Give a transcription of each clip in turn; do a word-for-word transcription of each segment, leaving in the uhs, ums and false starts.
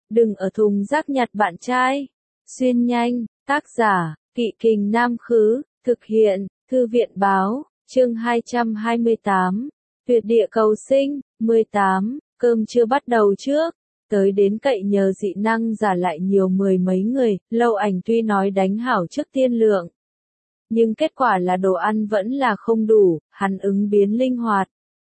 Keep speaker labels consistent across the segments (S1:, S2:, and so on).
S1: Đừng ở thùng rác nhặt bạn trai. Xuyên nhanh, tác giả, Kỵ Kình Nam Khứ, thực hiện, Thư viện Báo, chương hai trăm hai mươi tám, tuyệt địa cầu sinh, mười tám, cơm chưa bắt đầu trước, tới đến cậy nhờ dị năng giả lại nhiều mười mấy người, Lâu Ảnh tuy nói đánh hảo trước tiên lượng. Nhưng kết quả là đồ ăn vẫn là không đủ, hắn ứng biến linh hoạt.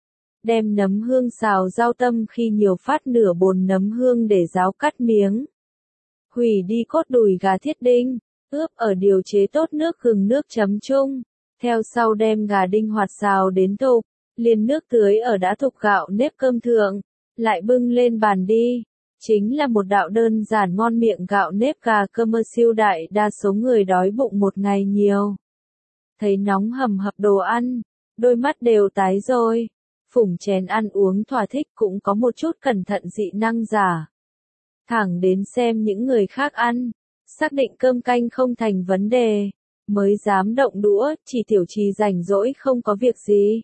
S1: Đem nấm hương xào rau tâm khi nhiều phát nửa bồn nấm hương để ráo cắt miếng. Hủy đi cốt đùi gà thiết đinh, ướp ở điều chế tốt nước gừng nước chấm chung. Theo sau đem gà đinh hoạt xào đến thục, liền nước tưới ở đã thục gạo nếp cơm thượng, lại bưng lên bàn đi. Chính là một đạo đơn giản ngon miệng gạo nếp gà cơm mơ siêu đại đa số người đói bụng một ngày nhiều. Thấy nóng hầm hập đồ ăn, đôi mắt đều tái rồi. Phủng chén ăn uống thỏa thích cũng có một chút cẩn thận dị năng giả. Thẳng đến xem những người khác ăn, xác định cơm canh không thành vấn đề, mới dám động đũa, chỉ Tiểu Trì rảnh rỗi không có việc gì.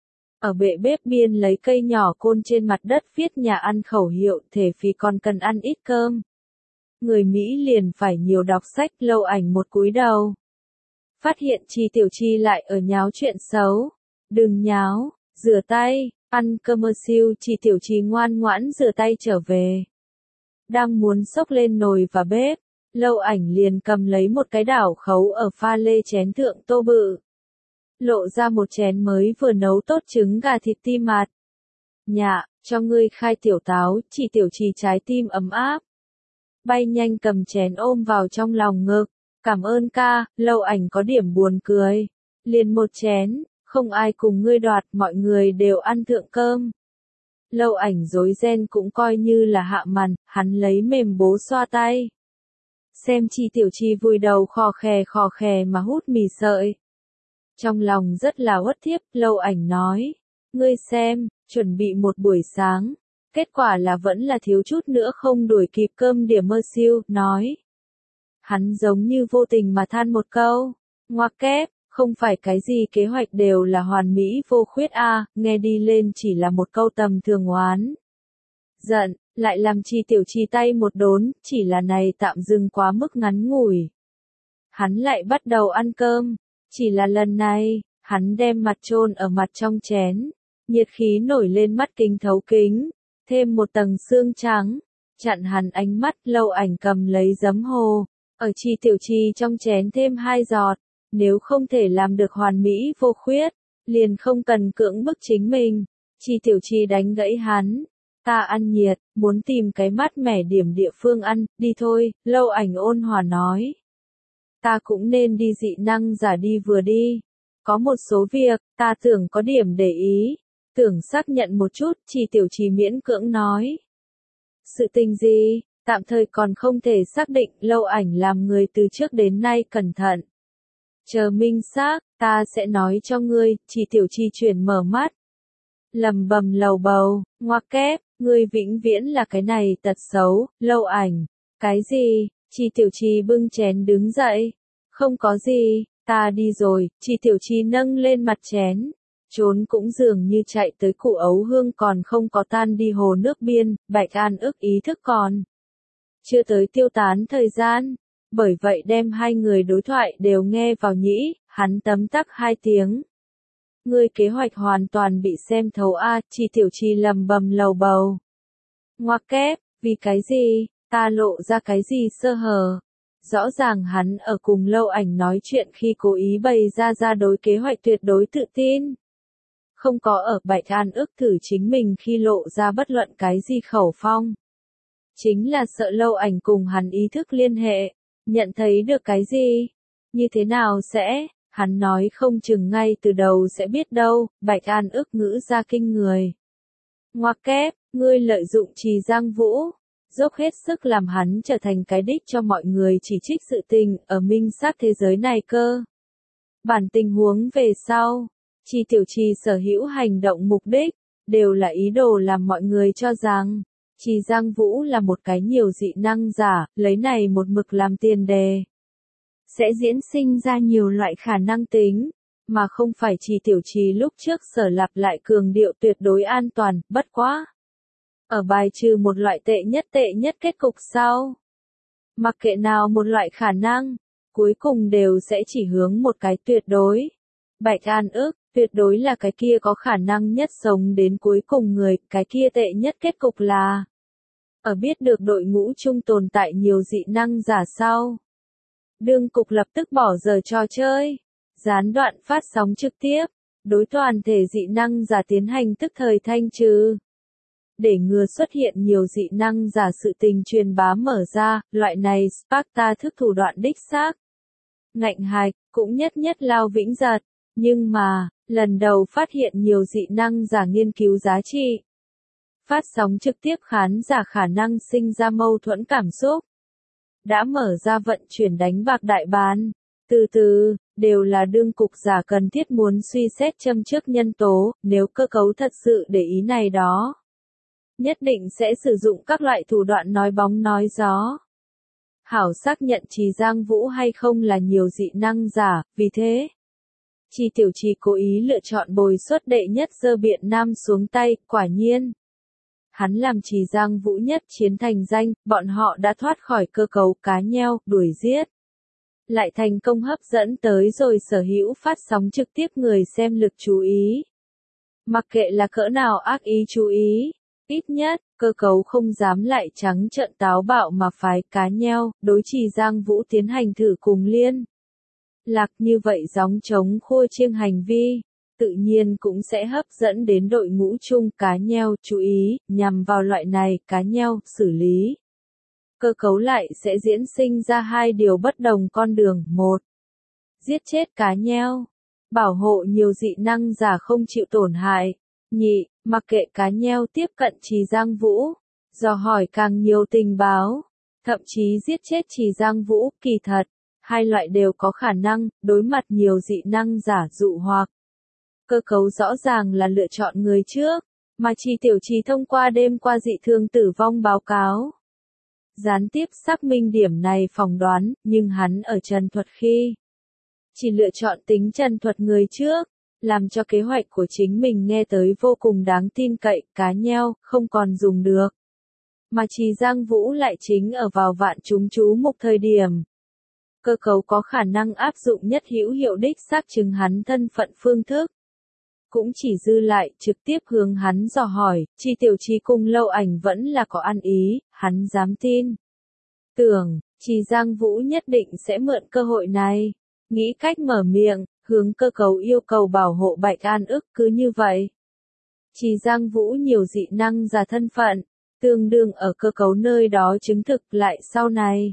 S1: Ở bệ bếp biên lấy cây nhỏ côn trên mặt đất viết nhà ăn khẩu hiệu thể phì còn cần ăn ít cơm. Người Mỹ liền phải nhiều đọc sách. Lâu Ảnh một cúi đầu. Phát hiện Chi Tiểu Chi lại ở nháo chuyện xấu. Đừng nháo, rửa tay, ăn cơm mơ siêu. Chi Tiểu Chi ngoan ngoãn rửa tay trở về. Đang muốn xốc lên nồi và bếp, Lâu Ảnh liền cầm lấy một cái đảo khấu ở pha lê chén thượng tô bự. Lộ ra một chén mới vừa nấu tốt trứng gà thịt tim mạt. Nhạ, cho ngươi khai tiểu táo. Chỉ Tiểu Trì trái tim ấm áp. Bay nhanh cầm chén ôm vào trong lòng ngực. Cảm ơn ca. Lâu Ảnh có điểm buồn cười. Liền một chén, không ai cùng ngươi đoạt, mọi người đều ăn thượng cơm. Lâu Ảnh rối ren cũng coi như là hạ màn, hắn lấy mềm bố xoa tay. Xem Chi Tiểu Chi vùi đầu khò khè khò khè mà hút mì sợi. Trong lòng rất là uất thiếp. Lâu Ảnh nói, ngươi xem, chuẩn bị một buổi sáng, kết quả là vẫn là thiếu chút nữa không đuổi kịp cơm điểm mơ siêu, nói. Hắn giống như vô tình mà than một câu, ngoặc kép, không phải cái gì kế hoạch đều là hoàn mỹ vô khuyết a, à, nghe đi lên chỉ là một câu tầm thường oán. Giận, lại làm Chi Tiểu Chi tay một đốn, chỉ là này tạm dừng quá mức ngắn ngủi. Hắn lại bắt đầu ăn cơm, chỉ là lần này, hắn đem mặt chôn ở mặt trong chén, nhiệt khí nổi lên mắt kính thấu kính, thêm một tầng xương trắng, chặn hắn ánh mắt. Lâu Ảnh cầm lấy giấm hồ, ở Chi Tiểu Chi trong chén thêm hai giọt, nếu không thể làm được hoàn mỹ vô khuyết, liền không cần cưỡng bức chính mình. Chi Tiểu Chi đánh gãy hắn, ta ăn nhiệt, muốn tìm cái mát mẻ điểm địa phương ăn, đi thôi. Lâu Ảnh ôn hòa nói. Ta cũng nên đi dị năng giả đi vừa đi. Có một số việc, ta tưởng có điểm để ý. Tưởng xác nhận một chút. Chi Tiểu Chi miễn cưỡng nói. Sự tình gì, tạm thời còn không thể xác định. Lâu Ảnh làm người từ trước đến nay cẩn thận. Chờ minh xác, ta sẽ nói cho ngươi. Chi Tiểu Chi chuyển mở mắt. Lầm bầm lầu bầu, ngoặc kép, ngươi vĩnh viễn là cái này tật xấu. Lâu Ảnh, cái gì? Chi Tiểu Chi bưng chén đứng dậy. Không có gì, ta đi rồi. Chi Tiểu Chi nâng lên mặt chén. Trốn cũng dường như chạy tới cụ ấu hương còn không có tan đi hồ nước biên. Bạch An ức ý thức còn chưa tới tiêu tán thời gian. Bởi vậy đem hai người đối thoại đều nghe vào nhĩ, hắn tấm tắc hai tiếng. Ngươi kế hoạch hoàn toàn bị xem thấu a. Chi Tiểu Chi lầm bầm lầu bầu. Ngoặc kép, vì cái gì, ta lộ ra cái gì sơ hở. Rõ ràng hắn ở cùng Lâu Ảnh nói chuyện khi cố ý bày ra ra đối kế hoạch tuyệt đối tự tin. Không có ở Bạch An ức thử chính mình khi lộ ra bất luận cái gì khẩu phong. Chính là sợ Lâu Ảnh cùng hắn ý thức liên hệ, nhận thấy được cái gì. Như thế nào sẽ, hắn nói không chừng ngay từ đầu sẽ biết đâu. Bạch An ức ngữ ra kinh người. Ngoặc kép, ngươi lợi dụng Trì Giang Vũ, dốc hết sức làm hắn trở thành cái đích cho mọi người chỉ trích sự tình ở minh xác thế giới này cơ. Bản tình huống về sau, Chi Tiểu Chi sở hữu hành động mục đích, đều là ý đồ làm mọi người cho rằng, Trì Giang Vũ là một cái nhiều dị năng giả, lấy này một mực làm tiền đề. Sẽ diễn sinh ra nhiều loại khả năng tính, mà không phải Chi Tiểu Chi lúc trước sở lặp lại cường điệu tuyệt đối an toàn, bất quá. Ở bài trừ một loại tệ nhất tệ nhất kết cục sau. Mặc kệ nào một loại khả năng, cuối cùng đều sẽ chỉ hướng một cái tuyệt đối. Bạch An ức, tuyệt đối là cái kia có khả năng nhất sống đến cuối cùng người, cái kia tệ nhất kết cục là. Ở biết được đội ngũ chung tồn tại nhiều dị năng giả sau. Đương cục lập tức bỏ giờ trò chơi, gián đoạn phát sóng trực tiếp, đối toàn thể dị năng giả tiến hành tức thời thanh trừ. Để ngừa xuất hiện nhiều dị năng giả sự tình truyền bá mở ra, loại này Sparta thức thủ đoạn đích xác. Ngạnh hạch, cũng nhất nhất lao vĩnh giật, nhưng mà, lần đầu phát hiện nhiều dị năng giả nghiên cứu giá trị. Phát sóng trực tiếp khán giả khả năng sinh ra mâu thuẫn cảm xúc. Đã mở ra vận chuyển đánh bạc đại bán. Từ từ, đều là đương cục giả cần thiết muốn suy xét châm trước nhân tố, nếu cơ cấu thật sự để ý này đó. Nhất định sẽ sử dụng các loại thủ đoạn nói bóng nói gió. Hảo xác nhận Trì Giang Vũ hay không là nhiều dị năng giả, vì thế. Trì Tiểu Trì cố ý lựa chọn bồi xuất đệ nhất dơ biện nam xuống tay, quả nhiên. Hắn làm Trì Giang Vũ nhất chiến thành danh, bọn họ đã thoát khỏi cơ cấu cá nheo, đuổi giết. Lại thành công hấp dẫn tới rồi sở hữu phát sóng trực tiếp người xem lực chú ý. Mặc kệ là cỡ nào ác ý chú ý, ít nhất, cơ cấu không dám lại trắng trợn táo bạo mà phái cá nheo, đối Trì Giang Vũ tiến hành thử cùng liên. Lạc như vậy gióng trống khua chiêng hành vi, tự nhiên cũng sẽ hấp dẫn đến đội ngũ chung cá nheo chú ý, nhằm vào loại này cá nheo xử lý. Cơ cấu lại sẽ diễn sinh ra hai điều bất đồng con đường. Một, giết chết cá nheo, bảo hộ nhiều dị năng giả không chịu tổn hại. Nhị, mặc kệ cá nheo tiếp cận Trì Giang Vũ, dò hỏi càng nhiều tình báo, thậm chí giết chết Trì Giang Vũ. Kỳ thật, hai loại đều có khả năng, đối mặt nhiều dị năng giả dụ hoặc. Cơ cấu rõ ràng là lựa chọn người trước, mà Trì Tiểu Trì thông qua đêm qua dị thương tử vong báo cáo. Gián tiếp xác minh điểm này phỏng đoán, nhưng hắn ở trần thuật khi chỉ lựa chọn tính trần thuật người trước, làm cho kế hoạch của chính mình nghe tới vô cùng đáng tin cậy, cá nheo, không còn dùng được. Mà Trì Giang Vũ lại chính ở vào vạn chúng chú mục thời điểm. Cơ cấu có khả năng áp dụng nhất hữu hiệu đích xác chứng hắn thân phận phương thức. Cũng chỉ dư lại trực tiếp hướng hắn dò hỏi, Trì Tiểu Trì cùng Lâu Ảnh vẫn là có ăn ý, hắn dám tin. Tưởng, Trì Giang Vũ nhất định sẽ mượn cơ hội này, nghĩ cách mở miệng, hướng cơ cấu yêu cầu bảo hộ Bạch An ức cứ như vậy. Trì Giang Vũ nhiều dị năng giả thân phận, tương đương ở cơ cấu nơi đó chứng thực lại sau này.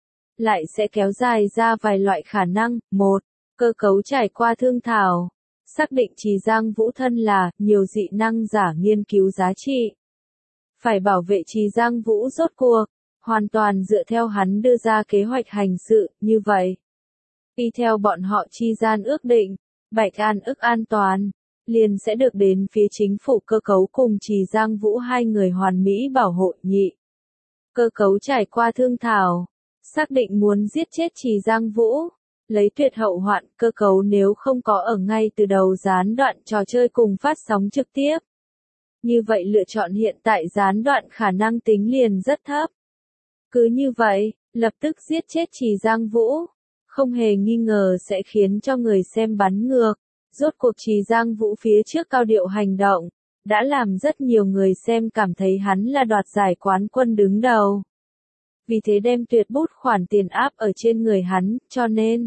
S1: Lại sẽ kéo dài ra vài loại khả năng. Một, cơ cấu trải qua thương thảo. Xác định Trì Giang Vũ thân là nhiều dị năng giả nghiên cứu giá trị. Phải bảo vệ Trì Giang Vũ rốt cuộc, hoàn toàn dựa theo hắn đưa ra kế hoạch hành sự, như vậy. Y theo bọn họ chi gian ước định, Bạch An ức an toàn, liền sẽ được đến phía chính phủ cơ cấu cùng Trì Giang Vũ hai người hoàn mỹ bảo hộ. Nhị, cơ cấu trải qua thương thảo, xác định muốn giết chết Trì Giang Vũ. Lấy tuyệt hậu hoạn cơ cấu nếu không có ở ngay từ đầu gián đoạn trò chơi cùng phát sóng trực tiếp. Như vậy lựa chọn hiện tại gián đoạn khả năng tính liền rất thấp. Cứ như vậy, lập tức giết chết Trì Giang Vũ, không hề nghi ngờ sẽ khiến cho người xem bắn ngược. Rốt cuộc Trì Giang Vũ phía trước cao điệu hành động, đã làm rất nhiều người xem cảm thấy hắn là đoạt giải quán quân đứng đầu. Vì thế đem tuyệt bút khoản tiền áp ở trên người hắn, cho nên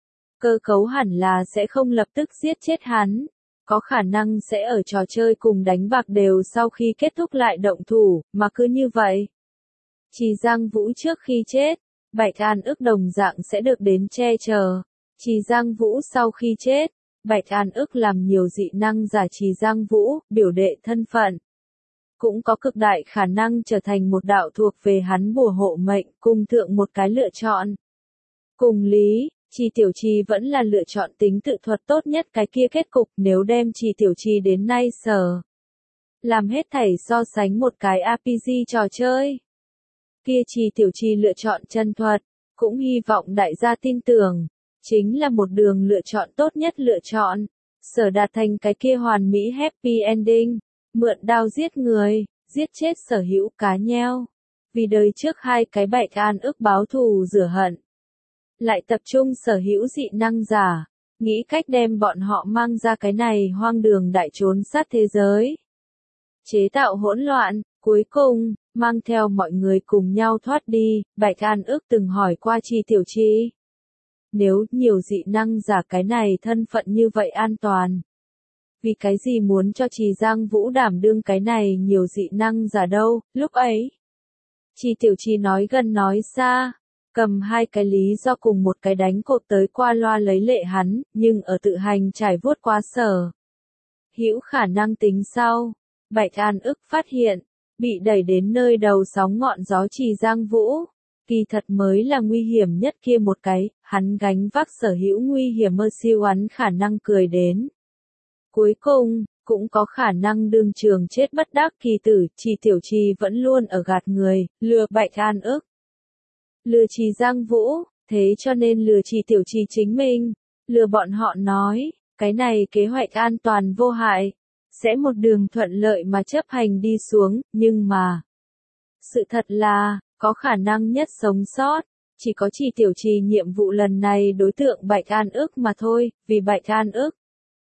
S1: cơ cấu hẳn là sẽ không lập tức giết chết hắn, có khả năng sẽ ở trò chơi cùng đánh bạc đều sau khi kết thúc lại động thủ, mà cứ như vậy. Trì Giang Vũ trước khi chết, Bạch An ức đồng dạng sẽ được đến che chở. Trì Giang Vũ sau khi chết, Bạch An ức làm nhiều dị năng giả Trì Giang Vũ, biểu đệ thân phận. Cũng có cực đại khả năng trở thành một đạo thuộc về hắn bùa hộ mệnh, cùng thượng một cái lựa chọn. Cùng lý, Trì Tiểu Trì vẫn là lựa chọn tính tự thuật tốt nhất cái kia kết cục nếu đem Trì Tiểu Trì đến nay sở. Làm hết thảy so sánh một cái rờ pê giê trò chơi. Kia Trì Tiểu Trì lựa chọn chân thuật, cũng hy vọng đại gia tin tưởng, chính là một đường lựa chọn tốt nhất lựa chọn, sở đạt thành cái kia hoàn mỹ happy ending, mượn đao giết người, giết chết sở hữu cá nheo. Vì đời trước hai cái Bạch An ức báo thù rửa hận. Lại tập trung sở hữu dị năng giả, nghĩ cách đem bọn họ mang ra cái này hoang đường đại trốn sát thế giới. Chế tạo hỗn loạn, cuối cùng, mang theo mọi người cùng nhau thoát đi, Bạch An ức từng hỏi qua Chi Tiểu Chi. Nếu nhiều dị năng giả cái này thân phận như vậy an toàn. Vì cái gì muốn cho Trì Giang Vũ đảm đương cái này nhiều dị năng giả đâu, lúc ấy. Chi Tiểu Chi nói gần nói xa, cầm hai cái lý do cùng một cái đánh cột tới qua loa lấy lệ hắn, nhưng ở tự hành trải vuốt qua sở. Hữu khả năng tính sau, Bạch An ức phát hiện, bị đẩy đến nơi đầu sóng ngọn gió Trì Giang Vũ. Kỳ thật mới là nguy hiểm nhất kia một cái, hắn gánh vác sở hữu nguy hiểm mơ siêu hắn khả năng cười đến. Cuối cùng, cũng có khả năng đương trường chết bất đắc kỳ tử, Chi Tiểu Chi vẫn luôn ở gạt người, lừa Bạch An ức. Lừa Trì Giang Vũ, thế cho nên lừa Chi Tiểu Chi chính mình, lừa bọn họ nói, cái này kế hoạch an toàn vô hại, sẽ một đường thuận lợi mà chấp hành đi xuống, nhưng mà, sự thật là, có khả năng nhất sống sót, chỉ có Chi Tiểu Chi nhiệm vụ lần này đối tượng Bạch An ức mà thôi, vì Bạch An ức.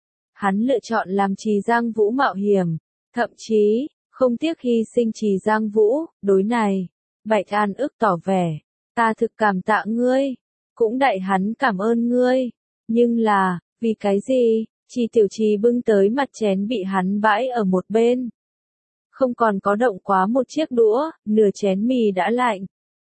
S1: Hắn lựa chọn làm Trì Giang Vũ mạo hiểm, thậm chí, không tiếc hy sinh Trì Giang Vũ, đối này, Bạch An ức tỏ vẻ, ta thực cảm tạ ngươi, cũng đạy hắn cảm ơn ngươi, nhưng là, vì cái gì, Chi Tiểu Chi bưng tới mặt chén bị hắn bãi ở một bên. Không còn có động quá một chiếc đũa, nửa chén mì đã lạnh.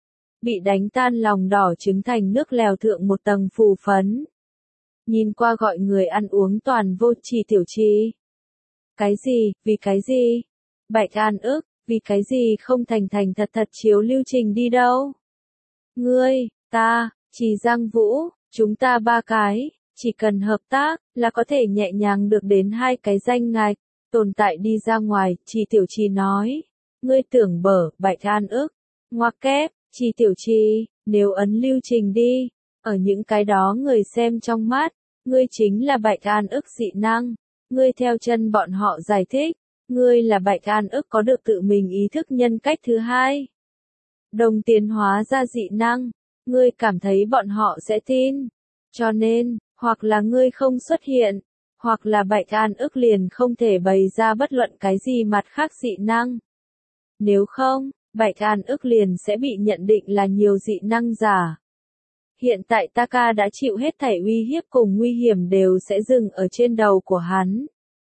S1: Bị đánh tan lòng đỏ trứng thành nước lèo thượng một tầng phù phấn. Nhìn qua gọi người ăn uống toàn vô. Chi Tiểu Chi. Cái gì, vì cái gì? Bạch An ức, vì cái gì không thành thành thật thật chiếu lưu trình đi đâu? Ngươi, ta, Trì Giang Vũ, chúng ta ba cái, chỉ cần hợp tác, là có thể nhẹ nhàng được đến hai cái danh ngạch, tồn tại đi ra ngoài, Chi Tiểu Chi nói. Ngươi tưởng bở, Bạch An ức, ngoặc kép, Chi Tiểu Chi, nếu ấn lưu trình đi, ở những cái đó người xem trong mắt, ngươi chính là Bạch An ức dị năng, ngươi theo chân bọn họ giải thích, ngươi là Bạch An ức có được tự mình ý thức nhân cách thứ hai. Đồng tiến hóa ra dị năng, ngươi cảm thấy bọn họ sẽ tin, cho nên, hoặc là ngươi không xuất hiện, hoặc là Bạch An ức liền không thể bày ra bất luận cái gì mặt khác dị năng. Nếu không, Bạch An ức liền sẽ bị nhận định là nhiều dị năng giả. Hiện tại Taka đã chịu hết thảy uy hiếp cùng nguy hiểm đều sẽ dừng ở trên đầu của hắn.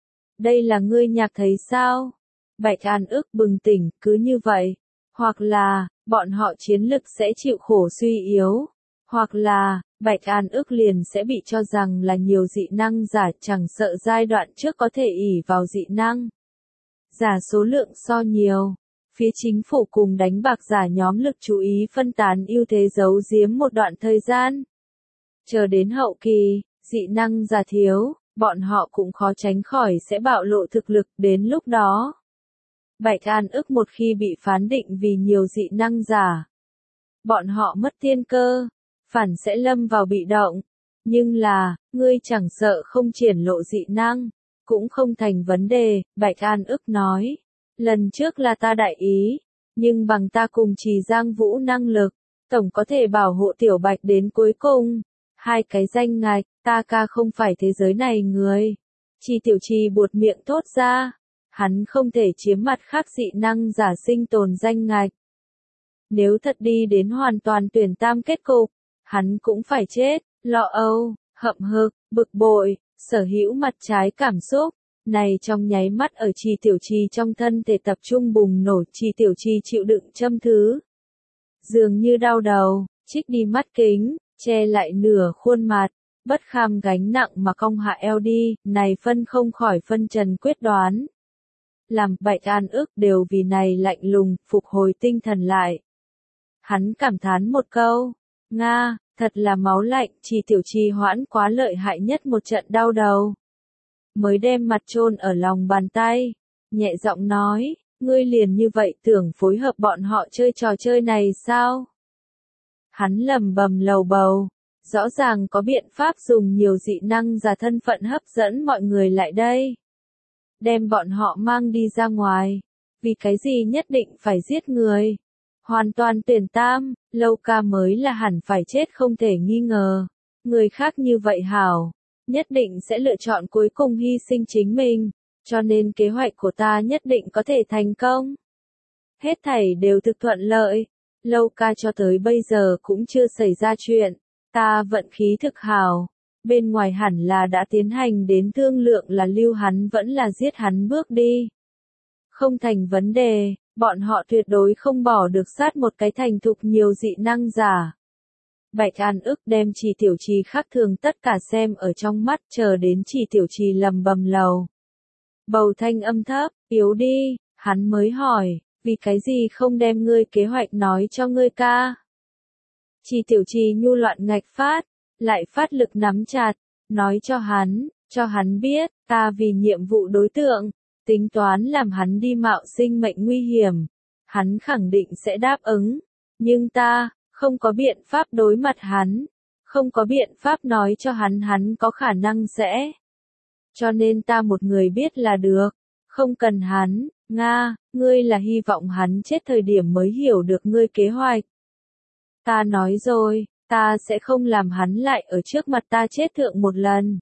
S1: Đây là ngươi nhạc thấy sao? Bạch An ức bừng tỉnh, cứ như vậy. Hoặc là, bọn họ chiến lực sẽ chịu khổ suy yếu. Hoặc là, Bạch An ức liền sẽ bị cho rằng là nhiều dị năng giả chẳng sợ giai đoạn trước có thể ỷ vào dị năng. Giả số lượng so nhiều. Phía chính phủ cùng đánh bạc giả nhóm lực chú ý phân tán ưu thế giấu giếm một đoạn thời gian. Chờ đến hậu kỳ, dị năng giả thiếu, bọn họ cũng khó tránh khỏi sẽ bạo lộ thực lực đến lúc đó. Bạch An ức một khi bị phán định vì nhiều dị năng giả. Bọn họ mất tiên cơ, phản sẽ lâm vào bị động. Nhưng là, ngươi chẳng sợ không triển lộ dị năng, cũng không thành vấn đề, Bạch An ức nói. Lần trước là ta đại ý, nhưng bằng ta cùng Trì Giang Vũ năng lực, tổng có thể bảo hộ Tiểu Bạch đến cuối cùng. Hai cái danh ngạch, ta ca không phải thế giới này người. Chi Tiểu Chi buột miệng thốt ra, hắn không thể chiếm mặt khác dị năng giả sinh tồn danh ngạch. Nếu thật đi đến hoàn toàn tuyển tam kết cục, hắn cũng phải chết, lo âu, hậm hực, bực bội, sở hữu mặt trái cảm xúc. Này trong nháy mắt ở Chi Tiểu Chi trong thân thể tập trung bùng nổ, Chi Tiểu Chi chịu đựng châm thứ. Dường như đau đầu, trích đi mắt kính, che lại nửa khuôn mặt, bất kham gánh nặng mà cong hạ eo đi, này phân không khỏi phân trần quyết đoán. Làm Bạch An ức đều vì này lạnh lùng, phục hồi tinh thần lại. Hắn cảm thán một câu, Nga, thật là máu lạnh, Chi Tiểu Chi hoãn quá lợi hại nhất một trận đau đầu. Mới đem mặt chôn ở lòng bàn tay, nhẹ giọng nói, ngươi liền như vậy tưởng phối hợp bọn họ chơi trò chơi này sao? Hắn lầm bầm lầu bầu, rõ ràng có biện pháp dùng nhiều dị năng giả thân phận hấp dẫn mọi người lại đây. Đem bọn họ mang đi ra ngoài, vì cái gì nhất định phải giết người. Hoàn toàn tuyển tam, Lâu Ca mới là hẳn phải chết không thể nghi ngờ. Người khác như vậy hảo, nhất định sẽ lựa chọn cuối cùng hy sinh chính mình, cho nên kế hoạch của ta nhất định có thể thành công. Hết thảy đều thực thuận lợi, Lâu Ca cho tới bây giờ cũng chưa xảy ra chuyện, ta vận khí thực hảo. Bên ngoài hẳn là đã tiến hành đến thương lượng là lưu hắn vẫn là giết hắn bước đi. Không thành vấn đề, bọn họ tuyệt đối không bỏ được sát một cái thành thục nhiều dị năng giả. Bạch An ức đem Trì Tiểu Trì khác thường tất cả xem ở trong mắt, chờ đến Trì Tiểu Trì lầm bầm lầu. Bầu thanh âm thấp, yếu đi, hắn mới hỏi, vì cái gì không đem ngươi kế hoạch nói cho ngươi ca. Trì Tiểu Trì nhu loạn ngạch phát, lại phát lực nắm chặt, nói cho hắn, cho hắn biết, ta vì nhiệm vụ đối tượng, tính toán làm hắn đi mạo sinh mệnh nguy hiểm, hắn khẳng định sẽ đáp ứng, nhưng ta, không có biện pháp đối mặt hắn, không có biện pháp nói cho hắn hắn có khả năng sẽ. Cho nên ta một người biết là được, không cần hắn, Nga, ngươi là hy vọng hắn chết thời điểm mới hiểu được ngươi kế hoạch. Ta nói rồi, ta sẽ không làm hắn lại ở trước mặt ta chết thượng một lần.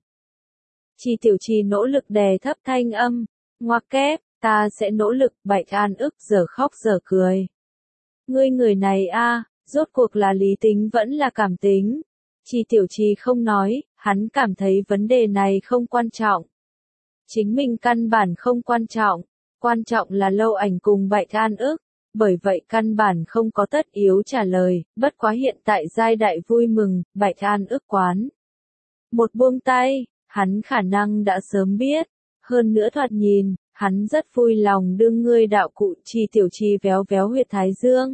S1: Trì Tiểu Trì nỗ lực đè thấp thanh âm, ngoặc kép, ta sẽ nỗ lực. Bạch An ức giờ khóc giờ cười. Ngươi người này a, rốt cuộc là lý tính vẫn là cảm tính. Trì Tiểu Trì không nói, hắn cảm thấy vấn đề này không quan trọng. Chính mình căn bản không quan trọng, quan trọng là Lâu Ảnh cùng Bạch An ức. Bởi vậy căn bản không có tất yếu trả lời, bất quá hiện tại giai đại vui mừng, Bạch An ức quán. Một buông tay, hắn khả năng đã sớm biết, hơn nữa thoạt nhìn, hắn rất vui lòng đương ngươi đạo cụ. Trì Tiểu Trì véo véo huyệt thái dương.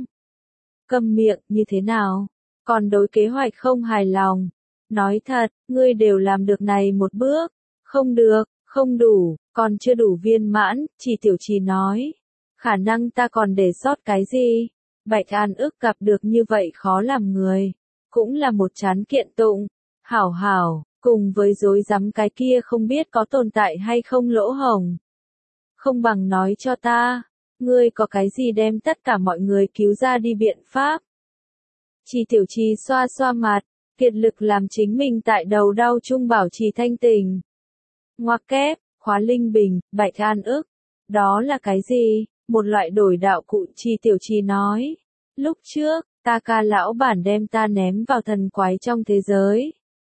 S1: Câm miệng, như thế nào? Còn đối kế hoạch không hài lòng. Nói thật, ngươi đều làm được này một bước. Không được, không đủ, còn chưa đủ viên mãn, Trì Tiểu Trì nói. Khả năng ta còn để sót cái gì? Bạch An ức gặp được như vậy khó làm người. Cũng là một chán kiện tụng. Hảo hảo, cùng với dối rắm cái kia không biết có tồn tại hay không lỗ hổng. Không bằng nói cho ta, ngươi có cái gì đem tất cả mọi người cứu ra đi biện pháp. Trì Tiểu Trì xoa xoa mặt, kiệt lực làm chính mình tại đầu đau chung bảo trì thanh tình. Ngoặc kép, khóa linh bình, Bạch An ức. Đó là cái gì? Một loại đổi đạo cụ. Trì Tiểu Trì nói. Lúc trước, ta ca lão bản đem ta ném vào thần quái trong thế giới.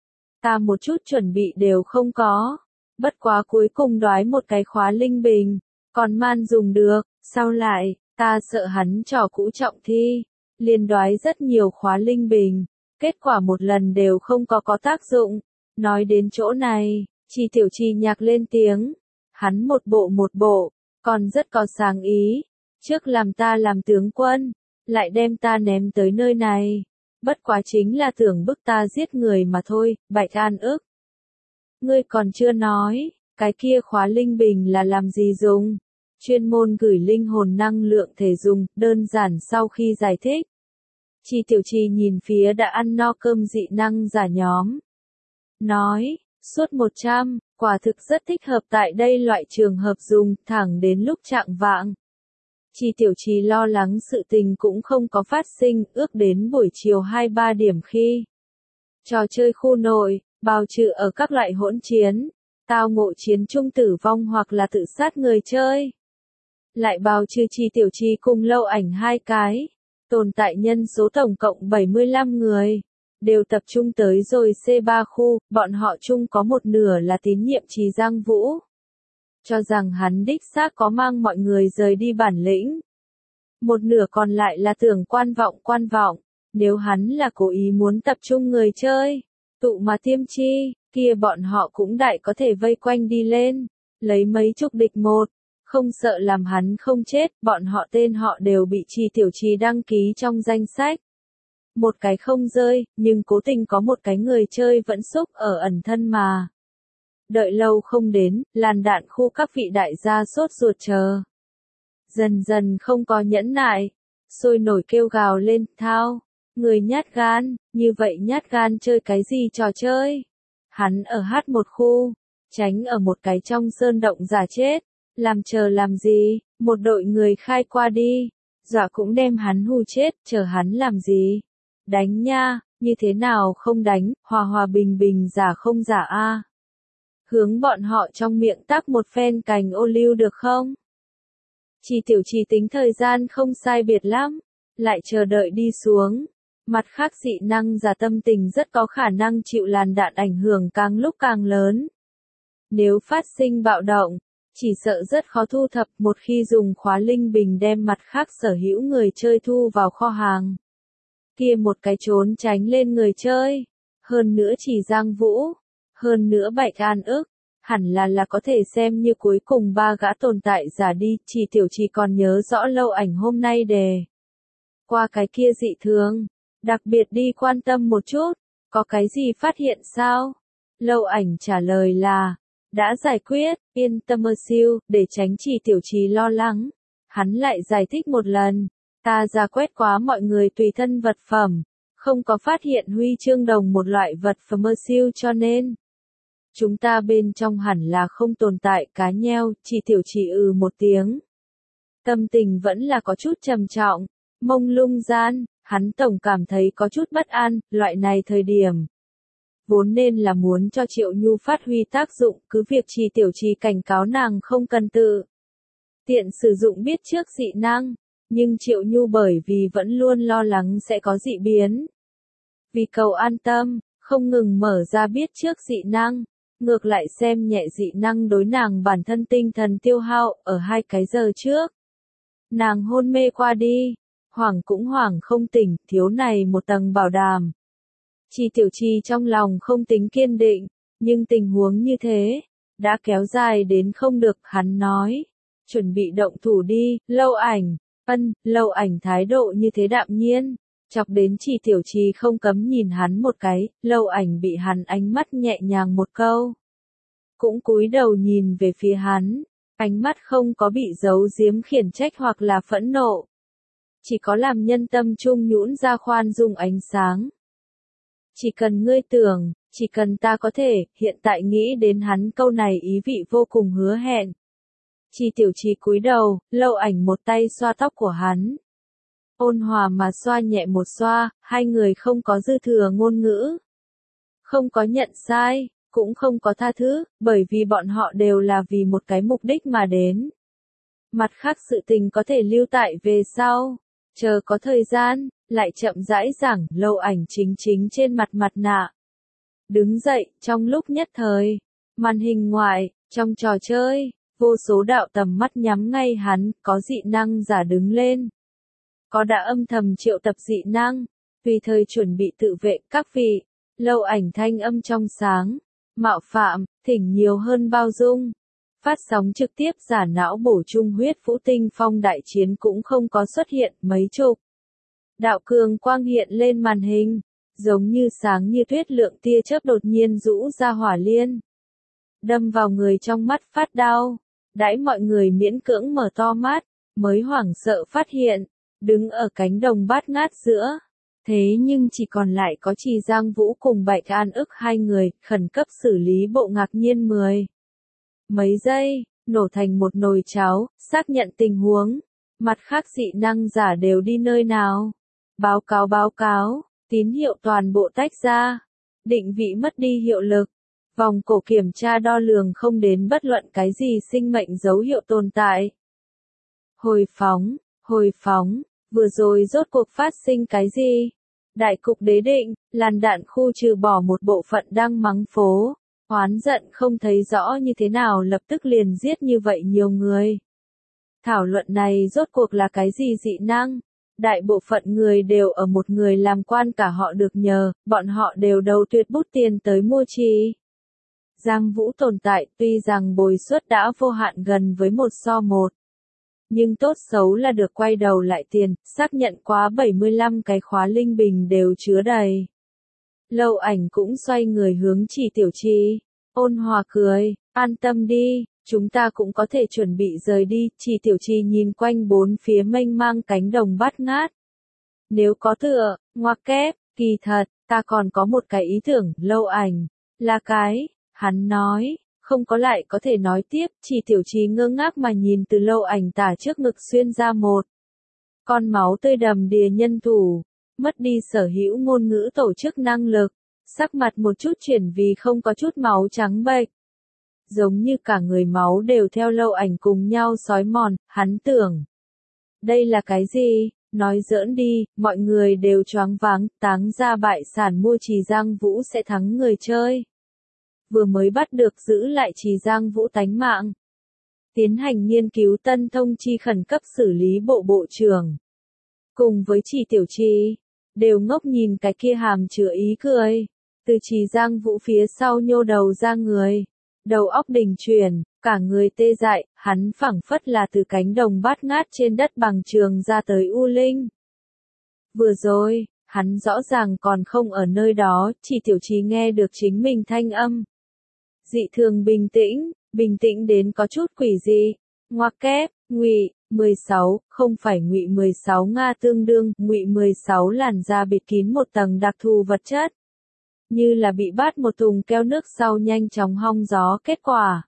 S1: Ta một chút chuẩn bị đều không có. Bất quá cuối cùng đoái một cái khóa linh bình. Còn man dùng được, sau lại, ta sợ hắn trò cũ trọng thi. Liền đoái rất nhiều khóa linh bình. Kết quả một lần đều không có có tác dụng. Nói đến chỗ này, Trì Tiểu Trì nhạc lên tiếng. Hắn một bộ một bộ, còn rất có sáng ý. Trước làm ta làm tướng quân, lại đem ta ném tới nơi này. Bất quá chính là tưởng bức ta giết người mà thôi. Bạch An ức. Ngươi còn chưa nói, cái kia khóa linh bình là làm gì dùng? Chuyên môn gửi linh hồn năng lượng thể dùng, đơn giản sau khi giải thích. Trì Tiểu Trì nhìn phía đã ăn no cơm dị năng giả nhóm. Nói, suốt một trăm, quả thực rất thích hợp tại đây loại trường hợp dùng, thẳng đến lúc trạng vạng. Trì Tiểu Trì lo lắng sự tình cũng không có phát sinh, ước đến buổi chiều hai ba điểm khi. Trò chơi khu nội, bào trừ ở các loại hỗn chiến, tao ngộ chiến chung tử vong hoặc là tự sát người chơi. Lại bào trừ Trì Tiểu Trì cùng Lâu Ảnh hai cái, tồn tại nhân số tổng cộng bảy mươi lăm người, đều tập trung tới rồi C ba khu, bọn họ chung có một nửa là tín nhiệm Trì Giang Vũ. Cho rằng hắn đích xác có mang mọi người rời đi bản lĩnh. Một nửa còn lại là tưởng quan vọng quan vọng, nếu hắn là cố ý muốn tập trung người chơi, tụ mà tiêm chi, kia bọn họ cũng đại có thể vây quanh đi lên, lấy mấy chục địch một, không sợ làm hắn không chết, bọn họ tên họ đều bị Trì Tiểu Trì đăng ký trong danh sách. Một cái không rơi, nhưng cố tình có một cái người chơi vẫn xúc ở ẩn thân mà. Đợi lâu không đến, làn đạn khu các vị đại gia sốt ruột chờ. Dần dần không có nhẫn nại, sôi nổi kêu gào lên, thao, người nhát gan, như vậy nhát gan chơi cái gì trò chơi. Hắn ở hát một khu, tránh ở một cái trong sơn động giả chết, làm chờ làm gì, Một đội người khai qua đi, dọa cũng đem hắn hù chết, chờ hắn làm gì? Đánh nha, như thế nào không đánh, hòa hòa bình bình giả không giả a. Hướng bọn họ trong miệng tắc một phen cành ô liu được không? Chỉ tiểu trì tính thời gian không sai biệt lắm, lại chờ đợi đi xuống. Mặt khác dị năng giả tâm tình rất có khả năng chịu làn đạn ảnh hưởng càng lúc càng lớn. Nếu phát sinh bạo động, chỉ sợ rất khó thu thập một khi dùng khóa linh bình đem mặt khác sở hữu người chơi thu vào kho hàng. Kia một cái trốn tránh lên người chơi, hơn nữa chỉ Giang Vũ, hơn nữa Bạch An ức, hẳn là là có thể xem như cuối cùng ba gã tồn tại giả đi, chỉ tiểu trì còn nhớ rõ Lâu Ảnh hôm nay đề. Qua cái kia dị thường, đặc biệt đi quan tâm một chút, có cái gì phát hiện sao? Lâu Ảnh trả lời là, đã giải quyết, yên tâm mơ siêu, để tránh chỉ tiểu trì lo lắng. Hắn lại giải thích một lần, ta ra quét quá mọi người tùy thân vật phẩm, không có phát hiện huy chương đồng một loại vật phẩm mơ siêu cho nên. Chúng ta bên trong hẳn là không tồn tại cá nheo, chỉ tiểu trì ừ một tiếng. Tâm tình vẫn là có chút trầm trọng, mông lung gian, hắn tổng cảm thấy có chút bất an, loại này thời điểm. Vốn nên là muốn cho Triệu Nhu phát huy tác dụng, cứ việc Trì tiểu trì cảnh cáo nàng không cần tự tiện sử dụng biết trước dị năng, nhưng Triệu Nhu bởi vì vẫn luôn lo lắng sẽ có dị biến. Vì cầu an tâm, không ngừng mở ra biết trước dị năng, ngược lại xem nhẹ dị năng đối nàng bản thân tinh thần tiêu hao, ở hai cái giờ trước. Nàng hôn mê qua đi, hoảng cũng hoảng không tỉnh, thiếu này một tầng bảo đảm. Chỉ tiểu trì trong lòng không tính kiên định, nhưng tình huống như thế, đã kéo dài đến không được, hắn nói. Chuẩn bị động thủ đi, Lâu Ảnh, ân, Lâu Ảnh thái độ như thế đạm nhiên, chọc đến chỉ tiểu trì không cấm nhìn hắn một cái, Lâu Ảnh bị hắn ánh mắt nhẹ nhàng một câu. Cũng cúi đầu nhìn về phía hắn, ánh mắt không có bị giấu giếm khiển trách hoặc là phẫn nộ. Chỉ có làm nhân tâm trung nhũn ra khoan dung ánh sáng. Chỉ cần ngươi tưởng, chỉ cần ta có thể, hiện tại nghĩ đến hắn câu này ý vị vô cùng hứa hẹn. Chỉ tiểu trì cúi đầu, Lâu Ảnh một tay xoa tóc của hắn. Ôn hòa mà xoa nhẹ một xoa, hai người không có dư thừa ngôn ngữ. Không có nhận sai, cũng không có tha thứ, bởi vì bọn họ đều là vì một cái mục đích mà đến. Mặt khác sự tình có thể lưu tại về sau, chờ có thời gian, lại chậm rãi giảng. Lâu Ảnh chính chính trên mặt mặt nạ. Đứng dậy, trong lúc nhất thời, màn hình ngoài, trong trò chơi, vô số đạo tầm mắt nhắm ngay hắn, có dị năng giả đứng lên. Có đã âm thầm triệu tập dị năng, tùy thời chuẩn bị tự vệ các vị. Lâu Ảnh thanh âm trong sáng, mạo phạm, thỉnh nhiều hơn bao dung. Phát sóng trực tiếp giả não bổ trung huyết vũ tinh phong đại chiến cũng không có xuất hiện mấy chục. Đạo cường quang hiện lên màn hình, giống như sáng như tuyết lượng tia chớp đột nhiên rũ ra hỏa liên. Đâm vào người trong mắt phát đau, đãi mọi người miễn cưỡng mở to mắt, mới hoảng sợ phát hiện, đứng ở cánh đồng bát ngát giữa. Thế nhưng chỉ còn lại có Trì Giang Vũ cùng Bạch An ức hai người, khẩn cấp xử lý bộ ngạc nhiên mười. Mấy giây, nổ thành một nồi cháo, xác nhận tình huống. Mặt khác dị năng giả đều đi nơi nào? Báo cáo báo cáo, tín hiệu toàn bộ tách ra. Định vị mất đi hiệu lực. Vòng cổ kiểm tra đo lường không đến bất luận cái gì sinh mệnh dấu hiệu tồn tại. Hồi phóng, hồi phóng, vừa rồi rốt cuộc phát sinh cái gì? Đại cục đế định, làn đạn khu trừ bỏ một bộ phận đang mắng phố, oán giận không thấy rõ như thế nào lập tức liền giết như vậy nhiều người. Thảo luận này rốt cuộc là cái gì dị năng? Đại bộ phận người đều ở một người làm quan cả họ được nhờ, bọn họ đều đầu tuyệt bút tiền tới mua Trì Giang Vũ tồn tại, tuy rằng bồi suất đã vô hạn gần với một so một. Nhưng tốt xấu là được quay đầu lại tiền, xác nhận quá bảy mươi lăm cái khóa linh bình đều chứa đầy. Lâu Ảnh cũng xoay người hướng Chỉ tiểu trì, ôn hòa cười, an tâm đi, chúng ta cũng có thể chuẩn bị rời đi. Chỉ tiểu trì nhìn quanh bốn phía mênh mang cánh đồng bát ngát. Nếu có tựa, ngoặc kép, kỳ thật, ta còn có một cái ý tưởng. Lâu Ảnh, là cái, hắn nói, không có lại có thể nói tiếp, chỉ tiểu trì ngơ ngác mà nhìn từ lâu ảnh tả trước ngực xuyên ra một con máu tươi đầm đìa nhân thủ, mất đi sở hữu ngôn ngữ tổ chức năng lực, sắc mặt một chút chuyển vì không có chút máu trắng bệch. Giống như cả người máu đều theo lâu ảnh cùng nhau xói mòn, hắn tưởng. Đây là cái gì? Nói giỡn đi, mọi người đều choáng váng, táng ra bại sản mua Trì Giang Vũ sẽ thắng người chơi. Vừa mới bắt được giữ lại Trì Giang Vũ tánh mạng. Tiến hành nghiên cứu tân thông chi khẩn cấp xử lý bộ bộ trưởng. Cùng với Trì Tiểu Trì, đều ngốc nhìn cái kia hàm chứa ý cười. Từ Trì Giang Vũ phía sau nhô đầu ra người. Đầu óc đình chuyển, cả người tê dại, hắn phảng phất là từ cánh đồng bát ngát trên đất bằng trường ra tới U Linh. Vừa rồi, hắn rõ ràng còn không ở nơi đó, chỉ Tiểu Trì nghe được chính mình thanh âm. Dị thường bình tĩnh, bình tĩnh đến có chút quỷ dị. Ngoặc kép, Ngụy mười sáu, không phải Ngụy mười sáu Nga tương đương, Ngụy mười sáu làn da bịt kín một tầng đặc thù vật chất. Như là bị bát một thùng keo nước sau nhanh chóng hong gió kết quả.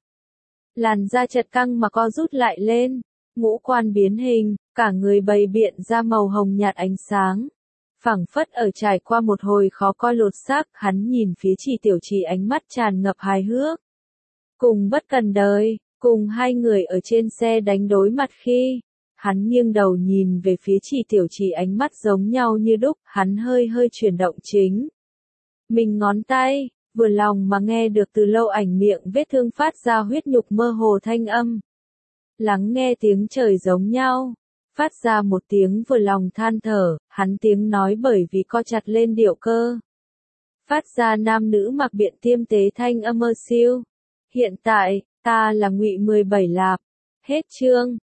S1: Làn da chật căng mà co rút lại lên, ngũ quan biến hình, cả người bày biện ra màu hồng nhạt ánh sáng. Phảng phất ở trải qua một hồi khó coi lột xác, hắn nhìn phía Trì Tiểu Trì ánh mắt tràn ngập hài hước. Cùng bất cần đời, cùng hai người ở trên xe đánh đối mặt khi, hắn nghiêng đầu nhìn về phía Trì Tiểu Trì ánh mắt giống nhau như đúc, hắn hơi hơi chuyển động chính. Mình ngón tay, vừa lòng mà nghe được từ lâu ảnh miệng vết thương phát ra huyết nhục mơ hồ thanh âm. Lắng nghe tiếng trời giống nhau, phát ra một tiếng vừa lòng than thở, hắn tiếng nói bởi vì co chặt lên điệu cơ. Phát ra nam nữ mặc biện tiêm tế thanh âm mơ siêu. Hiện tại, ta là Ngụy mười bảy Lạp. Hết chương.